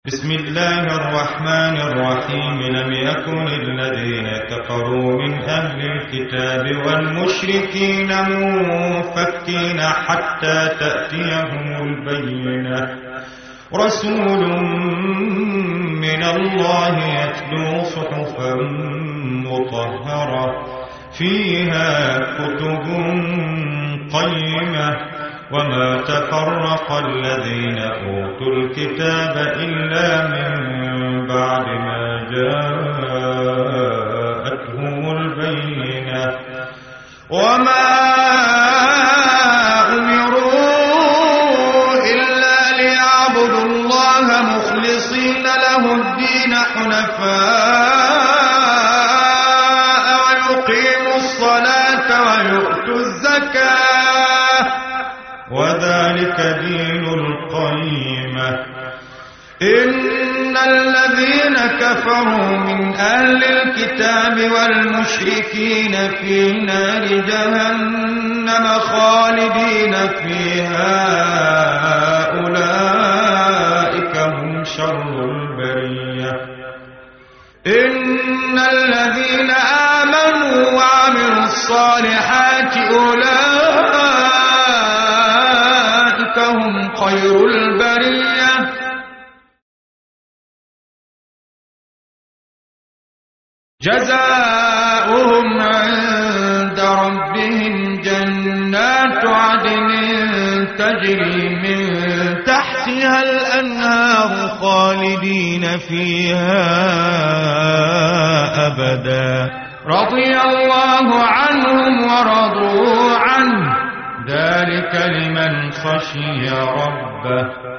بسم الله الرحمن الرحيم. لم يكن الذين كفروا من أهل الكتاب والمشركين منفكين حتى تأتيهم البينة، رسول من الله يتلو صحفا مطهرة فيها كتب قيمة، وما تفرق الذين أوتوا الكتاب إلا من بعد ما جاءتهم البينة، وما أمروا إلا ليعبدوا الله مخلصين له الدين حنفاء ويقيموا الصلاة ويؤتوا الزكاة، وذلك دين القيمة. إن الذين كفروا من أهل الكتاب والمشركين في نار جهنم خالدين فيها أولئك هم شر البرية. إن الذين آمنوا وعملوا الصالحات أولئك هم خير البرية. جزاؤهم عند ربهم جنات عدن تجري من تحتها الأنهار خالدين فيها أبدا، رضي الله عنهم ورضوا عنه، ذلك لمن خشي ربه.